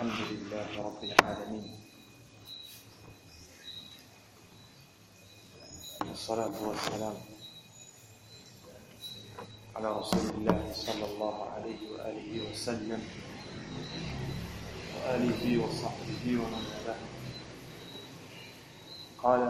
الحمد لله رب العالمين، والصلاة والسلام على رسول الله صلى الله عليه وآله وسلم وآله وصحبه ومن والاه. قال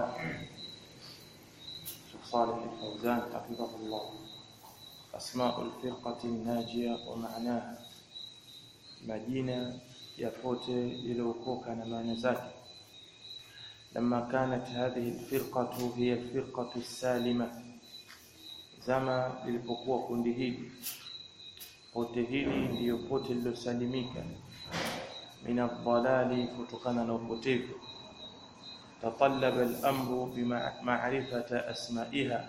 الشيخ صالح الفوزان حفظه الله: أسماء الفرقة الناجية ومعناها، majina ya pote liliokoka na maana zake. Lama kanat hadhihi alfirqatu hiya alfirqatu as-salima, zama lilipokuwa kundi hili, pote hili ndiyo pote lilosalimika, min ad-dalali, kutokana na upotevu. Tatallaba al-amru bima'rifati asma'iha,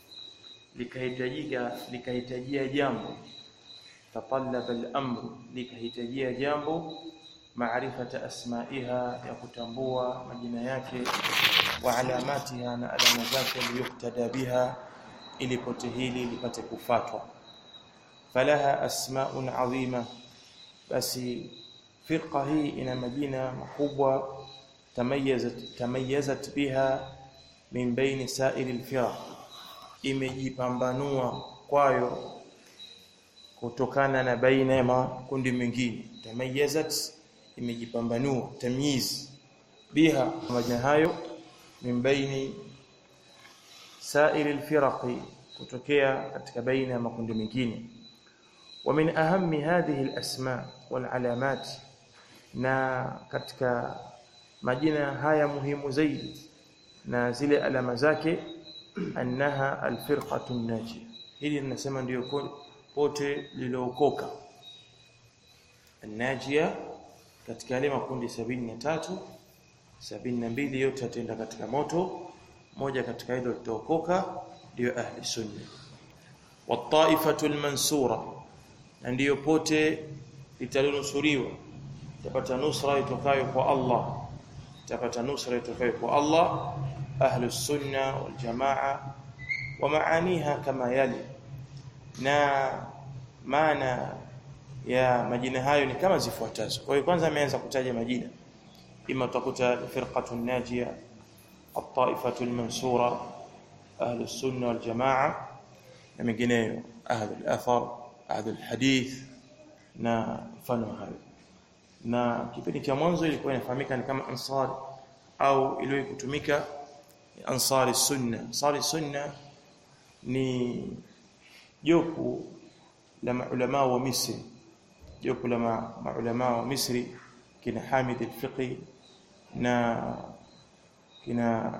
likahitajia jambo. Tatallaba al-amru, likahitajia jambo, maarifata asma'iha, ya kutambua majina yake, wa alamatiha, na alama zake, liyuktada biha, ili pote hili lipate kufuatwa. Falaha asma'un 'azima, basi firqa hii ina majina makubwa. Tamayyazat biha min baini sa'iri al-firaq, imejipambanua kwayo kutokana na baina ya makundi mengine. Tamayyazat, imejipambanua, tamyiz, biha, majina hayo, min baini sa'iri al-firaqi, kutokea katika baina ya makundi mengine. Wa min ahammi hadhihi al-asma' wal alamat, na katika majina haya muhimu zaidi na zile alama zake, annaha al-firqatu an-najiyah, hili tunasema ndio pote lilookoka. An-najiyah, katika yale makundi 73, 72 yote yataenda katika moto, moja katika hilo litookoka, ndio ahli sunna. Wat-taifatu al-mansura, na ndio pote litalonusuriwa, tapata nusra itokayo kwa Allah, tapata nusra itokayo kwa Allah. Ahli sunna wal jamaa, wa maaniha kama yali, na maana ya majina hayo ni kama zifuatazo. Kwa hiyo kwanza ameanza kutaja majina, ima utakuta firqatu najia, at-taifatu al-mansura, ahli sunna wal jamaa, na mengineyo, ahli al-athar, ahli al-hadith, na mfano hayo. Na kipindi cha mwanzo ilikuwa inafahamika ni kama ansari, au iliwahi kutumika ansari sunna. Ansari sunna ni jopo la maulama wa Misri, jopo la maulama wa Misri, kina Hamid al-Fiqi na kina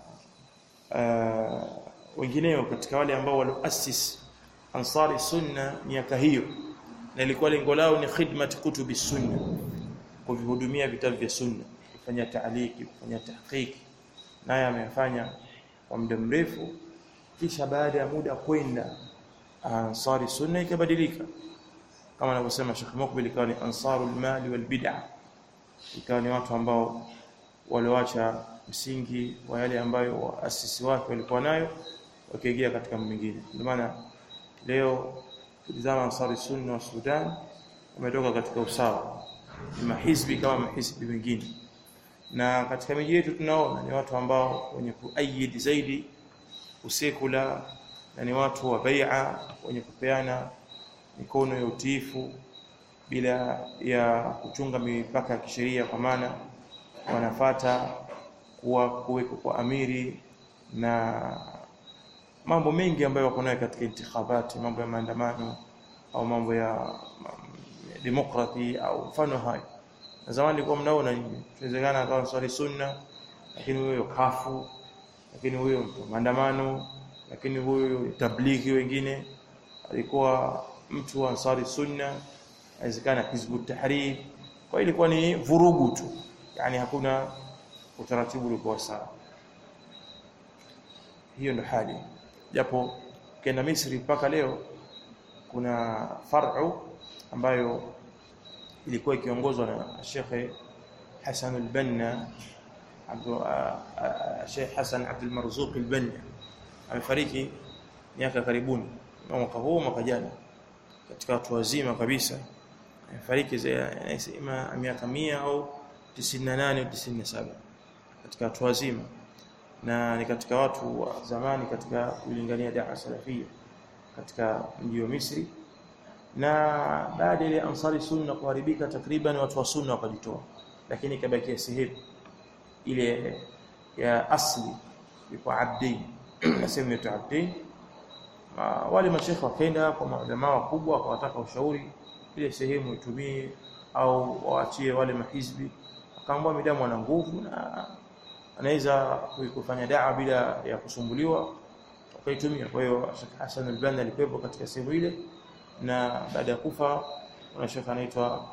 wengineo katika wale ambao walioasisi ansari sunna miaka hiyo, na ilikuwa lengo lao ni khidmat kutubi sunna, kuvihudumia vitabu vya sunna, kufanya taaliki, kufanya tahqiqi, naye amefanya kwa muda mrefu. Kisha baada ya muda kwenda, ansari sunna ikabadilika, kama anavyosema Sheikh Mukbil, ikawa ni ansarul mali wal bid'ah, ikawa ni watu ambao walioacha msingi wa yale ambayo waasisi wake walikuwa nayo, wakiingia katika mwingine. Ndio maana leo tulizama ansari sunna wa Sudan wametoka katika usawa, ni mahizbi kama mahizbi mengine. Na katika miji yetu tunaona ni watu ambao wenye kuayid zaidi usekula, na ni watu wa bai'a, wenye kupeana mikono ya utiifu bila ya kuchunga mipaka ya kisheria, kwa maana wanafata kuweko kwa amiri na mambo mengi ambayo wako nayo katika intikhabati, mambo ya maandamano au mambo ya demokrati au mfano hayo. Na zamani kwa mnaona nini, tunawezekana akawa swali sunna, lakini huyo kafu, lakini huyo maandamano, lakini huyo tablighi, wengine alikuwa mtu wa ansari sunna, inawezekana hizbu tahrir. Kwa ilikuwa ni vurugu tu, yani hakuna utaratibu uliokuwa sawa. Hiyo ndio hali, japo kenda Misri mpaka leo kuna far'u ambayo ilikuwa ikiongozwa na Sheikh Hassan al-Banna, Sheikh Hassan Abdul Marzuq al-Banna. Amefariki miaka karibuni, mwaka huu mwaka jana, katika watu wazima kabisa, fariki miaka 100 au 98 au 97 katika watu wazima, na ni katika watu wa zamani katika kulingania da'wa salafia katika mji wa Misri. Na baada ile Ansari Sunna kuharibika, takriban watu wa Sunna wakajitoa, lakini kabakia sehemu ile ya asli yuko Abdi na sehemu ya Abdi. Wale mashekhi wakaenda kwa maulama wakubwa wakawataka ushauri ile sehemu itumie au waachie wale mahizbi. Akaambiwa midamu ana nguvu na anaweza kufanya da'wa bila ya kusumbuliwa, wakaitumia. Kwa hiyo Sheikh Hassan al-Banna alikuwepo katika sehemu ile, na baada ya kufa kuna shekhi anaitwa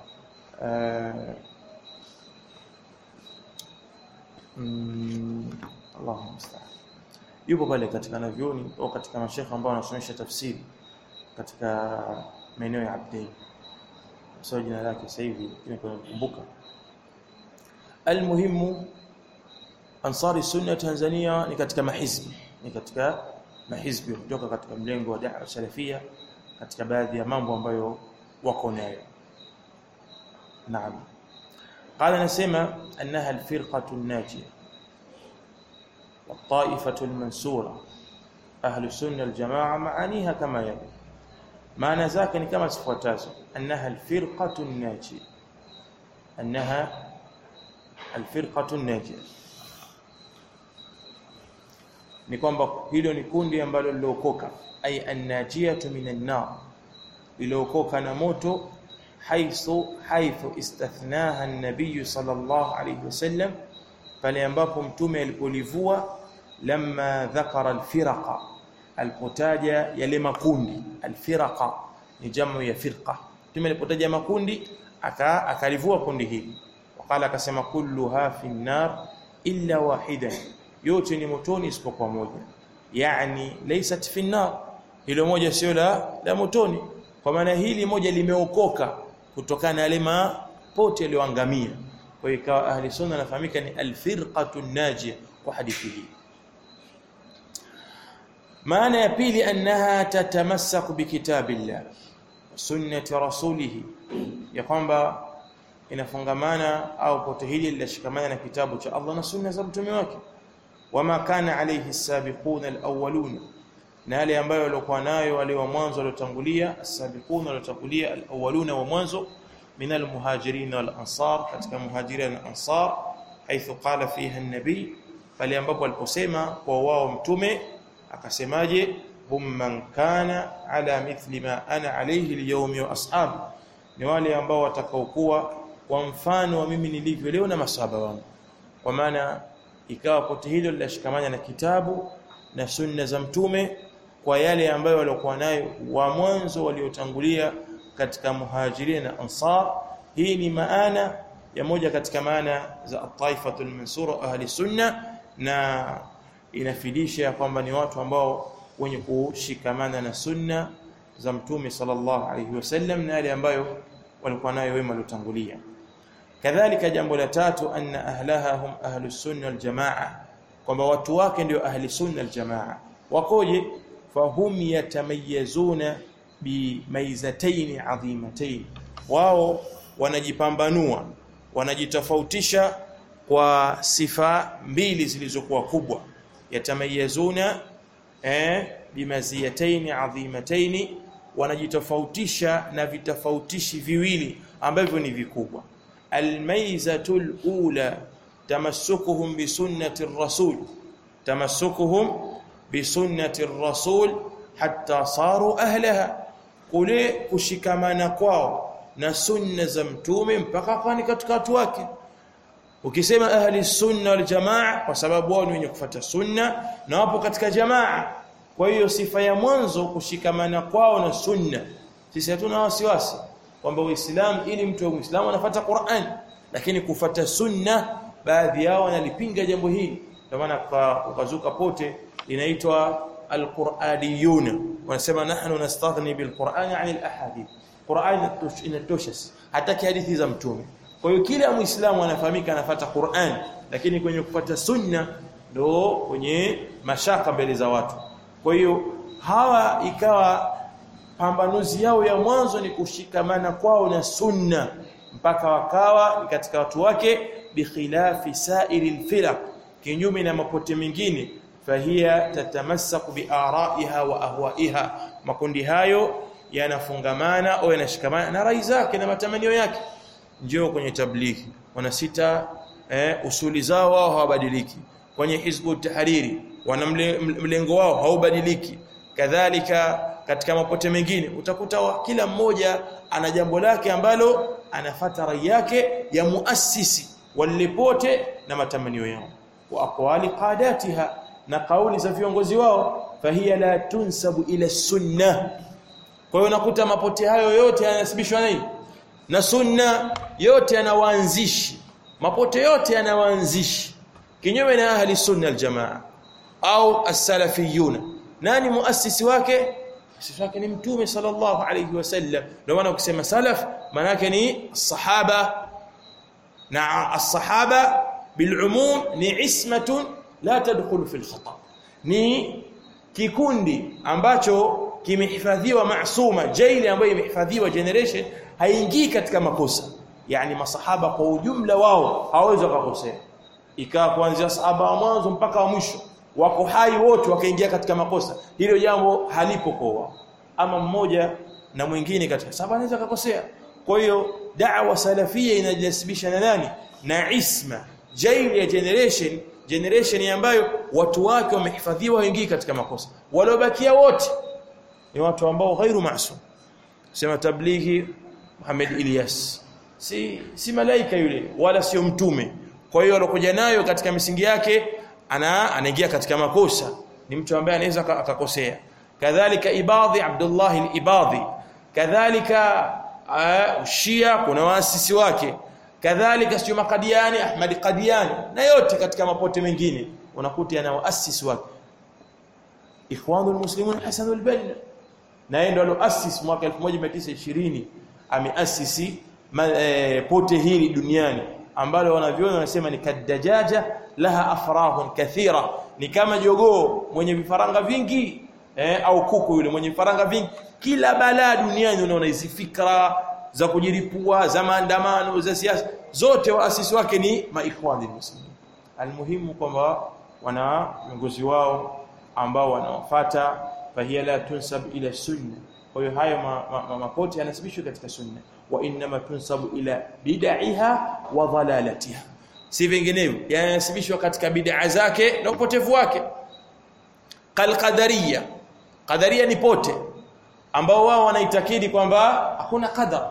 Allahu musta'an, yupo pale katika navyoni au katika mashekhi ambao wanasomesha tafsiri katika maeneo ya Abdin, sio jina lake sasa hivi nimekumbuka. Almuhimu, Ansari Sunna Tanzania ni katika mahizbi kutoka katika mlengo wa da'wa salafia katika baadhi ya mambo ambayo wako nayo. Naam, qala nasema annaha alfirqatu an-najiyah wa at-ta'ifatu al-mansura ahlu sunna al-jamaa maaniha kama yali. maana zake ni kama zifuatazo: annaha alfirqatu an-najiyah, annaha alfirqatu an-najiyah ni kwamba hilo ni kundi ambalo lilookoka, ay an-najiyatu minan nar, lilookoka na moto, haithu istathnaha an-nabiy sallallahu alayhi wasallam, pale ambapo mtume alipolivua, lamma dhakara al-firaqa, alipotaja yale makundi. Al-firaqa ni jamu ya firqa, mtume alipotaja makundi akalivua kundi hili, wakala akasema kulluha fi an-nar illa wahidan, yote ni motoni isipokuwa moja. Yani laysat fi an-nar, hilo moja sio la motoni, kwa maana hili moja limeokoka kutokana na yale mapote yaliyoangamia. Kwa hiyo kwa ahli sunna nafahamika ni al-firqatu an-najiyah kwa hadithi hii. maana ya pili, annaha tatamassaku bi kitabillah wa sunnati rasulih, ya kwamba inafungamana au pote hili linashikamana na kitabu cha Allah na sunna za mtume wake. Wama kana alayhi as-sabiquna al-awwaluna, na yale ambayo walikuwa nayo wale wa mwanzo waliotangulia. As-sabiquna waliotangulia, al-awwaluna wa mwanzo, min al-muhajirin wal ansar, katika muhajirin na ansar. Haithu qala fiha an-nabi, pale ambapo aliposema kwa wao mtume akasemaje: hum man kana ala mithli ma ana alayhi al-yawmi wa ashabi, ni wale ambao watakaokuwa kwa mfano wa mimi nilivyo leo na masahaba wangu. Kwa maana ikawa pote hilo linashikamana na kitabu na sunna za mtume kwa yale ambayo walikuwa nayo wa mwanzo waliotangulia katika muhajirin na ansar. Hii ni maana ya moja katika maana za at-taifatul mansura ahli sunna, na inafidisha kwamba ni watu ambao wenye kushikamana na sunna za mtume sallallahu alayhi wasallam na yale ambayo walikuwa nayo wema waliotangulia. Kadhalika jambo la tatu, anna ahlaha hum ahlus sunna wal jamaa, kwamba watu wake ndio ahli sunna wal jamaa. Wakoje? Fahum yatamayazuna bi maizatayn adhimatayn, wao wanajipambanua, wanajitofautisha kwa sifa mbili zilizokuwa kubwa. Yatamayazuna bi maziyatayn adhimatayn, wanajitofautisha na vitofautishi viwili ambavyo ni vikubwa. Almaizatul ula tamassukuhum bi sunnati ar-rasul, tamassukuhum bi sunnati ar-rasul hatta saru ahlaha, kule kushikamana kwao na sunna za mtume mpaka kwani katika watu wake. Ukisema ahli sunna wal jamaa, kwa sababu wao ni wenye kufuata sunna na wapo katika jamaa. Kwa hiyo sifa ya mwanzo kushikamana kwao na sunna. Sisi hatuna wasiwasi kwamba Uislamu, ili mtu wa Muislamu anafuata Qur'an, lakini kufuata sunna baadhi yao wanalipinga jambo hili. Kwa maana ukazuka pote inaitwa al-Qur'aniyun, wanasema nahnu nastaghni bil-Qur'an 'an al-ahadith, Qur'an inatosha, hataki hadithi za mtume. Kwa hiyo kila Muislamu anafahamika anafuata Qur'an, lakini kwenye kufuata sunna ndo kwenye mashaka mbele za watu. Kwa hiyo hawa ikawa pambanuzi yao ya mwanzo ni kushikamana kwao na sunna mpaka wakawa katika watu wake, bikhilafi sa'iril firaq, kinyume na mapote mengine, fahiya tatamassaku biaraiha wa ahwaiha, makundi hayo yanafungamana au yanashikamana na rai zake na matamanio yake. Njoo kwenye tablighi wanasita usuli zao wao hawabadiliki, kwenye hizbu tahariri wana mlengo wao haubadiliki, kadhalika katika mapote mengine utakuta kila mmoja ana jambo lake ambalo anafuata rai yake ya muasisi walipote na matamanio yao, wa aqwali qadatiha, na kauli za viongozi wao, fahiya la tunsabu ila sunna. Kwa hiyo nakuta mapote hayo yote yanasibishwa na sunna, yote yanawaanzishi, mapote yote yanawaanzishi, kinyume na ahli sunna aljamaa au as-salafiyuna. Nani muasisi wake? Muasisi wake ni Mtume sallallahu alayhi wasallam. Ndio maana ukisema salaf maana yake ni sahaba, na as-sahaba bilumum ni ismatun la tadkhulu fi al-khata, ni kikundi ambacho kimehifadhiwa maasuma, jaili ambayo imehifadhiwa generation haingii katika makosa. Yani masahaba kwa ujumla wao hawawezi kukosea, ikawa kuanzia sahaba wa mwanzo mpaka wa mwisho wako hai wote wakaingia katika makosa, hilo jambo halipo kwa. Ama mmoja na mwingine katika sahaba anaweza kukosea. Kwa hiyo da'wa salafia inajisibisha na nani? Na isma, jaili ya generation ambayo watu wake wamehifadhiwa waingii katika makosa, waliobakia wote ni watu ambao ghairu maasum. Sema tablighi Muhammad Ilyas si malaika yule wala sio mtume, kwa hiyo alokuja nayo katika misingi yake anaingia katika makosa, ni mtu ambaye anaweza akakosea. Kadhalika Ibadhi, Abdullah al-Ibadhi, kadhalika Shia kuna waasisi wake, kadhalika sio Qadiani, Ahmad Qadiani, na yote katika mapote mengine unakuta yana waasisi wake. Ikhwanul Muslimun Hasan al-Banna, na yeye ndo aloasisi mwaka 1920 ameasisi pote hili duniani ambalo wanaviona wanasema ni kadajaja laha afrahun kathira, ni kama jogoo mwenye vifaranga vingi au kuku yule mwenye vifaranga vingi. Kila balaa duniani unaona hizi fikra za kujiripua, za maandamano, za siasa, zote waasisi wake ni maikhwani muslimin. Almuhimu kwamba wana viongozi wao ambao wanawafuata, fahiya la tunsab ila sunna. Kwa hiyo hayo mapote yanasibishwa katika sunna, wa inma tunsabu ila bid'iha wa dhalalatiha, si vinginevyo yanasibishwa katika bid'a zake na upotevu wake. Qadariya, qadariya ni pote ambao wao wanaitakidi kwamba hakuna qadar,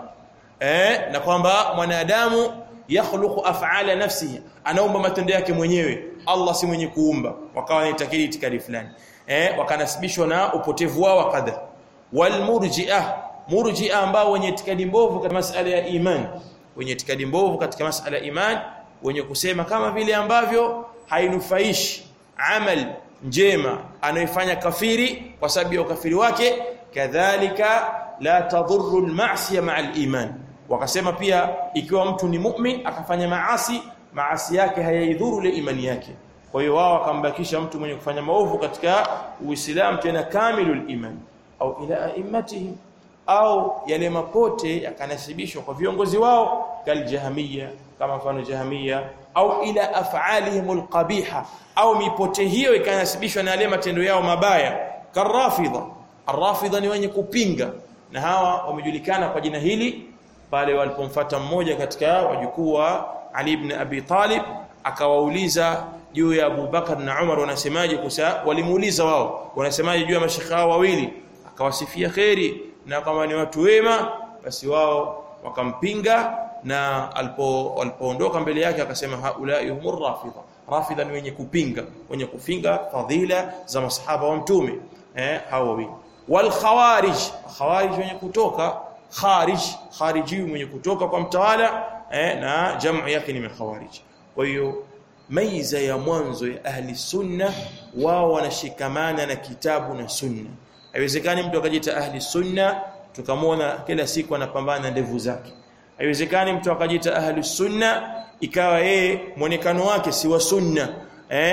na kwamba mwanadamu yakhluqu af'ala nafsihi, anaumba matendo yake mwenyewe, Allah si mwenye kuumba. Wakawa wanaitakidi itikadi fulani, wakanasibishwa na upotevu wao wa qadar. Wal murji'a ambao wenye itikadi mbovu katika masuala ya iman, wenye itikadi mbovu katika masuala ya iman, wenye kusema kama vile ambavyo hainufaishi amal njema anayofanya kafiri kwa sababu ya ukafiri wake, kadhalika la tadhurru al-ma'siyah ma'a al-iman. Wakasema pia ikiwa mtu ni mu'min akafanya maasi yake hayaidhuru ile imani yake. Kwa hiyo wao wakambakisha mtu mwenye kufanya maovu katika Uislamu tena kamilul iman, au ila a'immatihi, au yale mapote yakanasibishwa kwa viongozi wao, kaljahmiya, kama mfano jahmiya, au ila af'alihimul qabiha, au mipote hiyo ikanasibishwa na yale matendo yao mabaya, karafidha. Arrafidha ni wenye kupinga, na hawa wamejulikana kwa jina hili pale walipomfuata mmoja katika wajukuu wa Ali ibn Abi Talib, akawauliza juu ya Abu Bakar na Umar wanasemaje. Walimuuliza wao wanasemaje juu ya mashekhi hao wawili, akawasifia khairi na kama ni watu wema, basi wao wakampinga, na alipoondoka mbele yake akasema haulai humur rafidha. Rafidha ni wenye kupinga, wenye kupinga fadhila za masahaba wa mtume, hao wawili. Wal khawarij wenye kutoka khariji mwenye kutoka kwa mtawala, na jamu yake ni khawarij. Kwa hiyo maiza ya mwanzo ya ahli sunna, wao wanashikamana na kitabu na sunna. Haiwezekani mtu akajiita ahli sunna tukamwona kila siku anapambana na ndevu zake. Haiwezekani mtu akajiita ahli sunna ikawa yeye muonekano wake si wa sunna,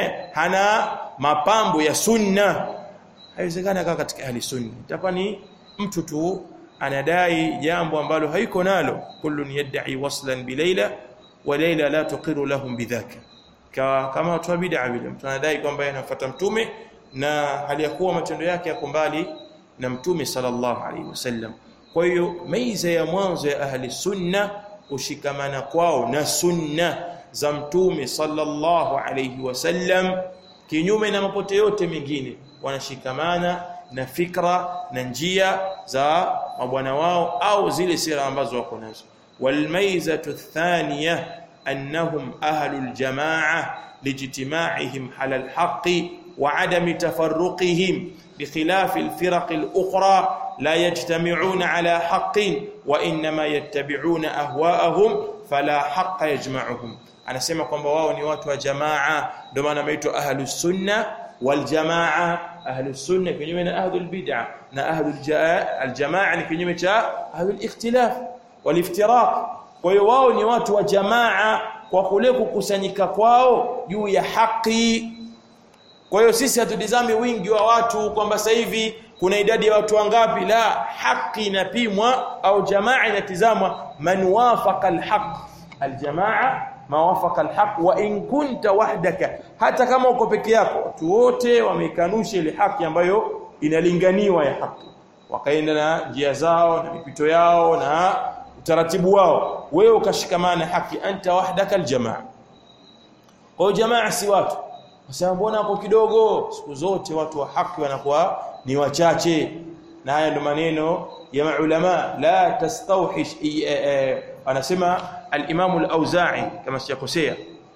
hana mapambo ya sunna. Haiwezekani akawa katika ahli sunna, itakuwa ni mtu tu anadai jambo ambalo haiko nalo. Kullun yad'i waslan bi Layla wa Layla la tuqiru lahum bidhaka, kama watu wa bid'a vile. Mtu anadai kwamba anafuata mtume na hali ya kuwa matendo yake yako mbali na mtume sallallahu alaihi wasallam. Kwa hiyo maiza ya mwanzo ya ahli sunna kushikamana kwao na sunna za mtume sallallahu alaihi wasallam, kinyume na mapote yote mengine. Wanashikamana na fikra na njia za mabwana wao au zile sira ambazo wako nazo. Walmaizatu athaniya annahum ahlul jamaa lijtima'ihim ala alhaqqi wa adami tafarruqihim بخلاف الفرق الأخرى لا يجتمعون على حق وإنما يتبعون أهواءهم فلا حق يجمعهم. أنا سمع kwamba wao ni watu wa jamaa, ndio maana wameitwa ahlus sunna wal jamaa. Ahlus sunna kinyume na ahlul bid'ah, na ahlul jamaa ni kinyume cha ahlul ikhtilaf wal iftiraq. Kwa hiyo wao ni watu wa jamaa kwa kule kukusanyika kwao juu ya haki. Kwa hiyo sisi hatudizami wingi wa watu kwamba sasa hivi kuna idadi ya watu wangapi. La, haki inapimwa au jamaa inatizamwa man wafaqa alhaq. Aljamaa ma wafaqa alhaq wa in kunta wahdaka, hata kama uko peke yako. Watu wote wamekanusha ile haki ambayo inalinganiwa ya haki, wakaenda na njia zao na mipito yao na utaratibu wao. Wewe ukashikamana haki, anta wahdaka aljamaa. Kwa hiyo jamaa si watu sasa, mbona hapo kidogo? Siku zote watu wa haki wanakuwa ni wachache, na haya ndio maneno ya maulama. La tastawhish, anasema al-Imam al-Auza'i kama sijakosea,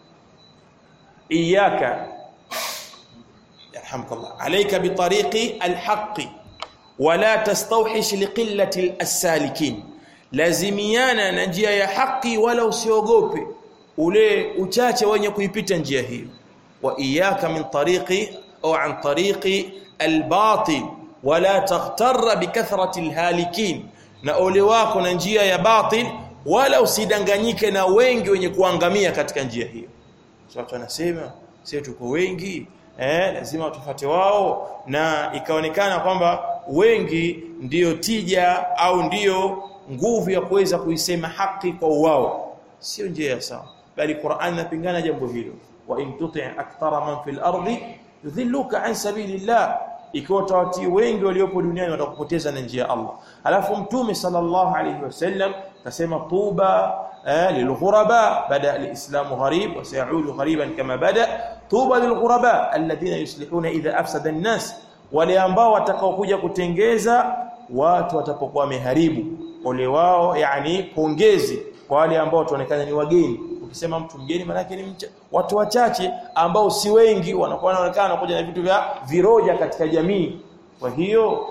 iyyaka yarhamkallah alayka bi tariqi al-haqqi wa la tastawhish li qillati as-salikin. Lazimiana na njia ya haki wala usiogope ule uchache wenye kuipita njia hiyo. وإياك من طريق أو عن طريق الباطل ولا تغتر بكثرة الهالكين. na ole wako na njia ya batil, wala usidanganyike na wengi wenye kuangamia katika njia hiyo. Watu wanasema sisi tuko wengi, lazima tufuate wao, na ikaonekana kwamba wengi ndiyo tija au ndiyo nguvu ya kuweza kuisema haki kwa wao. Sio njia sawa, bali Qur'an inapingana jambo hilo. wa in tuti' akthara man fil ardi yudhilluka an sabilillah, ikiwa tawatii wengi waliopo duniani watakupoteza na njia ya Allah. Alafu mtume sallallahu alayhi wasallam kasema tuba lilghuraba, bada alislamu gharib wa sayaudu ghariban kama bada. Tuba lilghuraba alladhina yuslihuna idha afsada an-nas, wale ambao watakaokuja kutengeza watu watapokuwa wameharibu. Ole wao, yani pongezi kwa wale ambao wataonekana ni wageni. Ukisema mtu mgeni maana yake ni watu wachache ambao si wengi, wanakuwa wanaonekana wanakuja na vitu vya viroja katika jamii. Kwa hiyo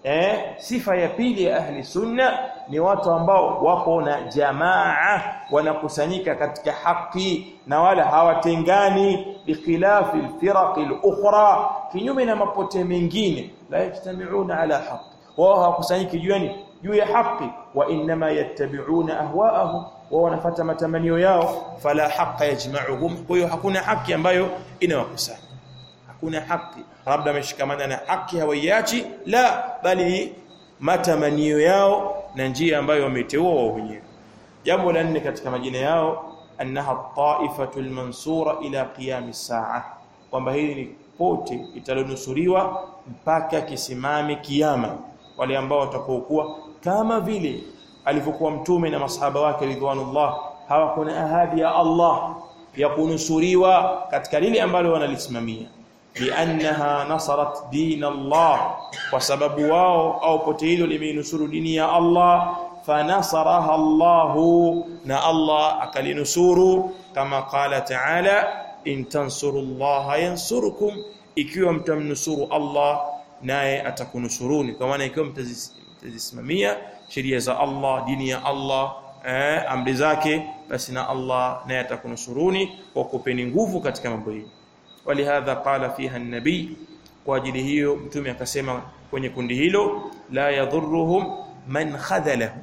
sifa ya pili ya ahli sunna ni watu ambao wako na jamaa, wanakusanyika katika haki na wala hawatengani, bikhilafi alfiraq alukhra, kinyume na mapote mengine. La yajtami'una ala haqq, wao hawakusanyiki juu ya haki. Wa inma yattabi'una ahwa'ahum, wao wanafuata matamanio yao. Fala haqqa yajma'uhum, kwa hiyo hakuna haki ambayo inawakusanya. Hakuna haki labda ameshikamana na haki hawaiachi, la, bali matamanio yao na njia ambayo wameteua wao wenyewe. Jambo la nne katika majina yao, annaha ta'ifatul mansura ila qiyam as-sa'a, kwamba hili ni pote italonusuriwa mpaka kisimame kiyama. Wale ambao watakokuwa kama vile alivyokuwa mtume na masahaba wake ridwanullah, hawakuna ahadi ya Allah ya kunusuriwa katika lile ambalo wanalisimamia. Liannaha nasarat din Allah, kwa sababu wao au pote hilo limeinusuru dini ya Allah. Fanasaraha Allahu, na Allah akalinusuru, kama qala ta'ala in tansurullaha yansurukum, ikiwa mtamnusuru Allah naye atakunusuruni. Kwa maana ikiwa mtazisimamia sheria za Allah, dini ya Allah, amri zake, basi na Allah naye atakunusuruni kwa kupeni nguvu katika mambo hili. Walihadha qala fiha an-nabi, kwa ajili hiyo mtume akasema kwenye kundi hilo, la yadhurruhum man khadhalahum,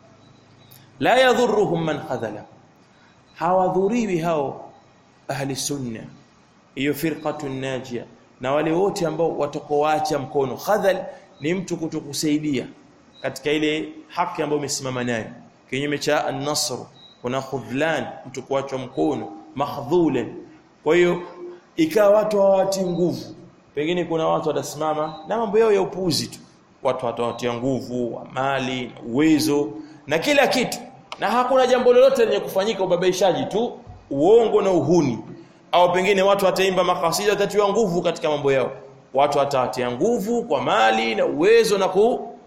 la yadhurruhum man khadhalahum, hawadhuriwi hao ahli sunna, hiyo firqatun najia, na wale wote ambao watakoacha mkono. Khadhal ni mtu kutokusaidia, katika ile haki ambayo umesimama nayo. Kinyume cha an-nasr kuna khudlan, mtu kuachwa mkono, makhdhulan. Kwa hiyo ikawa watu hawati nguvu, pengine kuna watu watasimama na mambo yao ya upuuzi tu, watu watawatia nguvu wa mali na uwezo na kila kitu, na hakuna jambo lolote lenye kufanyika, ubabaishaji tu, uongo na uhuni. Au pengine watu wataimba makasida, watatiwa nguvu katika mambo yao, watu watawatia nguvu kwa mali na uwezo na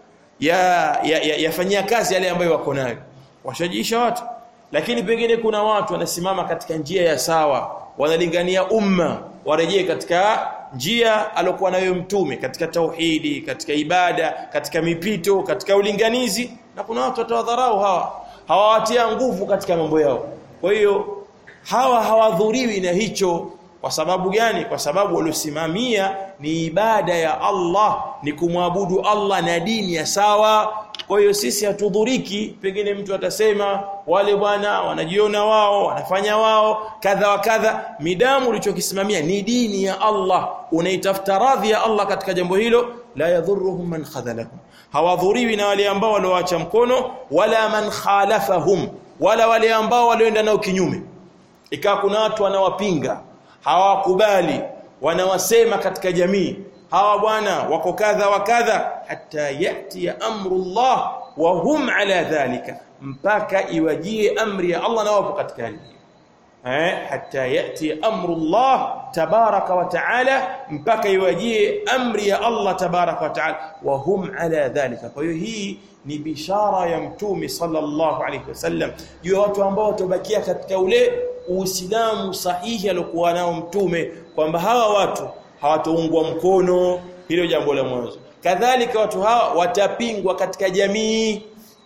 yafanyia kazi yale ambayo wako nayo, washajiisha watu. Lakini pengine kuna watu wanasimama katika njia ya sawa, wanalingania umma warejee katika njia alokuwa nayo mtume, katika tauhidi, katika ibada, katika mipito, katika ulinganizi, na kuna watu watawadharau hawawatia nguvu katika mambo yao. Kwa hiyo hawadhuriwi na hicho. Kwa sababu gani? Kwa sababu waliosimamia ni ibada ya Allah, ni kumwabudu Allah na dini ya sawa. Kwa hiyo sisi hatudhuriki. Pengine mtu atasema wale bwana wanajiona wao, wanafanya wao kadha wa kadha, midamu ulichokisimamia ni dini ya Allah, unaitafuta radhi ya Allah katika jambo hilo, la yadhurruhum man khadhalahum, hawadhuriwi na wale ambao walioacha mkono, wala man khalafahum, wala wale ambao walioenda nao kinyume. Ikawa kuna watu wanawapinga, hawakubali, wanawasema katika jamii, hawa bwana wako kadha wa kadha, hatta yati amrullah wa hum ala dhalika, mpaka iwajie amri ya Allah na wapo katika hali. Hatta yati amrullah tabaraka wa taala, mpaka iwajie amri ya Allah tabaraka wa taala, wa hum ala dhalika. Kwa hiyo hii ni bishara ya mtume sallallahu alayhi wasallam juu ya watu ambao watabakia katika ule Uislamu sahihi aliokuwa nao mtume, kwamba hawa watu hawataungwa mkono. Hilo jambo la mwanzo. Kadhalika watu hawa watapingwa katika jamii,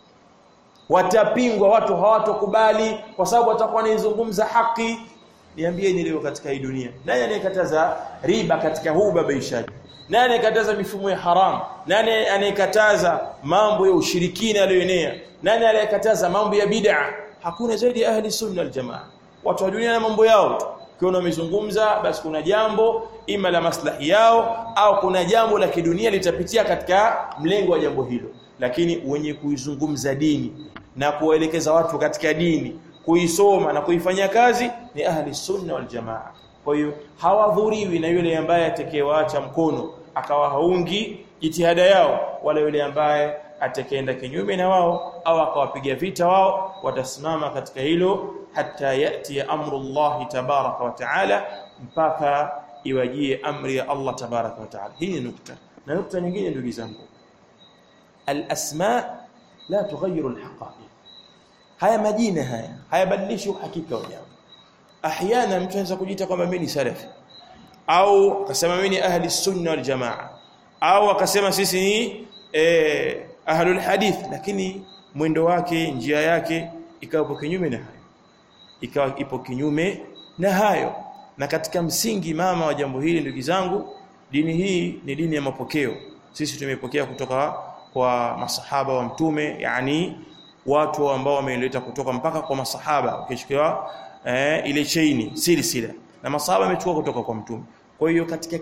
watapingwa, watu hawatokubali kwa sababu watakuwa wanazungumza haki. Niambieni leo katika hii dunia, nani anayekataza riba katika huu babaishaji? Nani anayekataza mifumo ya haram? Nani anayekataza mambo ya ushirikina yaliyoenea? Nani anayekataza mambo ya bid'a? Hakuna zaidi ya ahli sunna wal jamaa. Watu wa dunia na mambo yao tu, kiona wamezungumza basi kuna jambo ima la maslahi yao au kuna jambo la kidunia litapitia katika mlengo wa jambo hilo. Lakini wenye kuizungumza dini na kuwaelekeza watu katika dini, kuisoma na kuifanyia kazi, ni ahli sunna wal jamaa. Kwa hiyo hawadhuriwi na yule ambaye atakayewaacha mkono akawa haungi jitihada yao, wala yule ambaye atakayeenda kinyume na wao au akawapiga vita wao, watasimama katika hilo hatta yati amrullah tabaraka wa taala, mpaka iwajie amri ya Allah tabaraka wa taala. Hii ni nukta. Na nukta nyingine ndugu zangu, al-asma la tughayyiru al-haqa'iq. Haya majina hayabadilishi uhakika wa jambo. Ahyana mtu anaweza kujiita kwamba mimi ni salafi, au akasema mimi ni ahli sunna wal jamaa, au akasema sisi ni ahlul hadith, lakini mwendo wake, njia yake ikawa kinyume na hayo, ikawa ipo kinyume na hayo. Na katika msingi mama wa jambo hili ndugu zangu, dini hii ni dini ya mapokeo. Sisi tumepokea kutoka kwa masahaba wa mtume, yani watu ambao wameleta kutoka mpaka kwa masahaba, ukichukua ile chaini silsila, na masahaba wamechukua kutoka kwa mtume. Kwa hiyo katika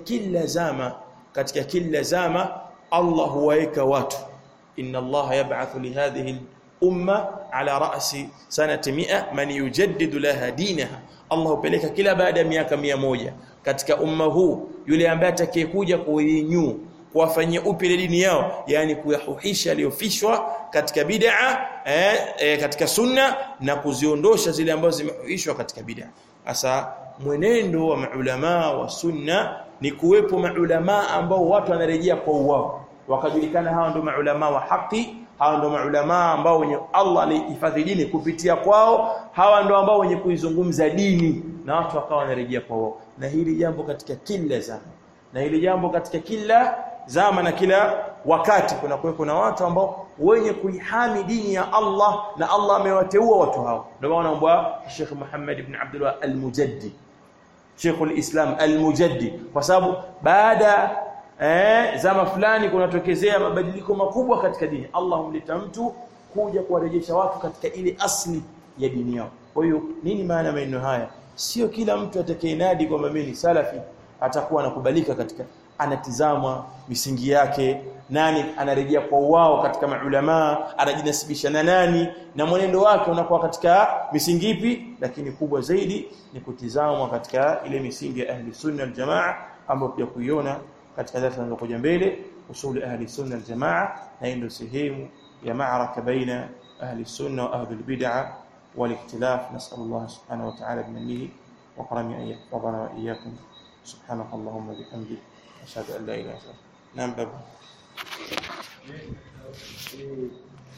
kila zama Allah huwaeka watu, inna Allah yab'athu li hadhihi umma ala ra'si sanati 100 man yujaddidu laha dinaha. Allah hupeleka kila baada ya miaka 100 katika umma huu yule ambaye atakayekuja kuinyu, kuwafanyia upya dini yao, yani kuyahuhisha aliyofishwa katika bid'a katika sunna, na kuziondosha zile ambazo zimehuishwa katika bid'a. Sasa mwenendo wa maulama wa sunna ni kuwepo maulama ambao watu wanarejea kwa wao, wakajulikana hawa ndio maulama wa haki, hawa ndio maulama ambao wenye Allah alihifadhi dini kupitia kwao, hawa ndio ambao wenye kuizungumza dini, na watu wakawa wanarejea kwa wao. Na hili jambo katika kila zama, na hili jambo katika kila zama na kila wakati kuna kuwepo na watu ambao wenye kuihami dini ya Allah, na Allah amewateua watu hao. Ndio wanaomba Sheikh Muhammad ibn Abdullah al-Mujaddid, Sheikhul Islam al-Mujaddid, kwa sababu baada zama fulani kunatokezea mabadiliko makubwa katika dini. Allah humleta mtu kuja kuwarejesha watu katika ile asli ya dini yao. Kwa hiyo nini maana maneno haya? Sio kila mtu atakayenadi kwamba mimi ni salafi atakuwa anakubalika katika. anatizama misingi yake, nani anarejea kwa wao katika maulama, anajinasibisha na nani, na mwenendo wake unakuwa katika misingi ipi. Lakini kubwa zaidi ni kutizamwa katika ile misingi ya ahli sunna wal jamaa ambayo pia kuiona katika darasa linalokuja mbele, usul ahli sunna wal jamaa, na ndio sehemu ya ma'araka baina ahli sunna wa ahli bid'ah wal ikhtilaf. Nas'alullah subhanahu wa ta'ala bimanihi wa karamihi an yahfazana wa iyyakum. Subhanakallahumma bihamdik ashhadu an la ilaha illa anta. Naam baba.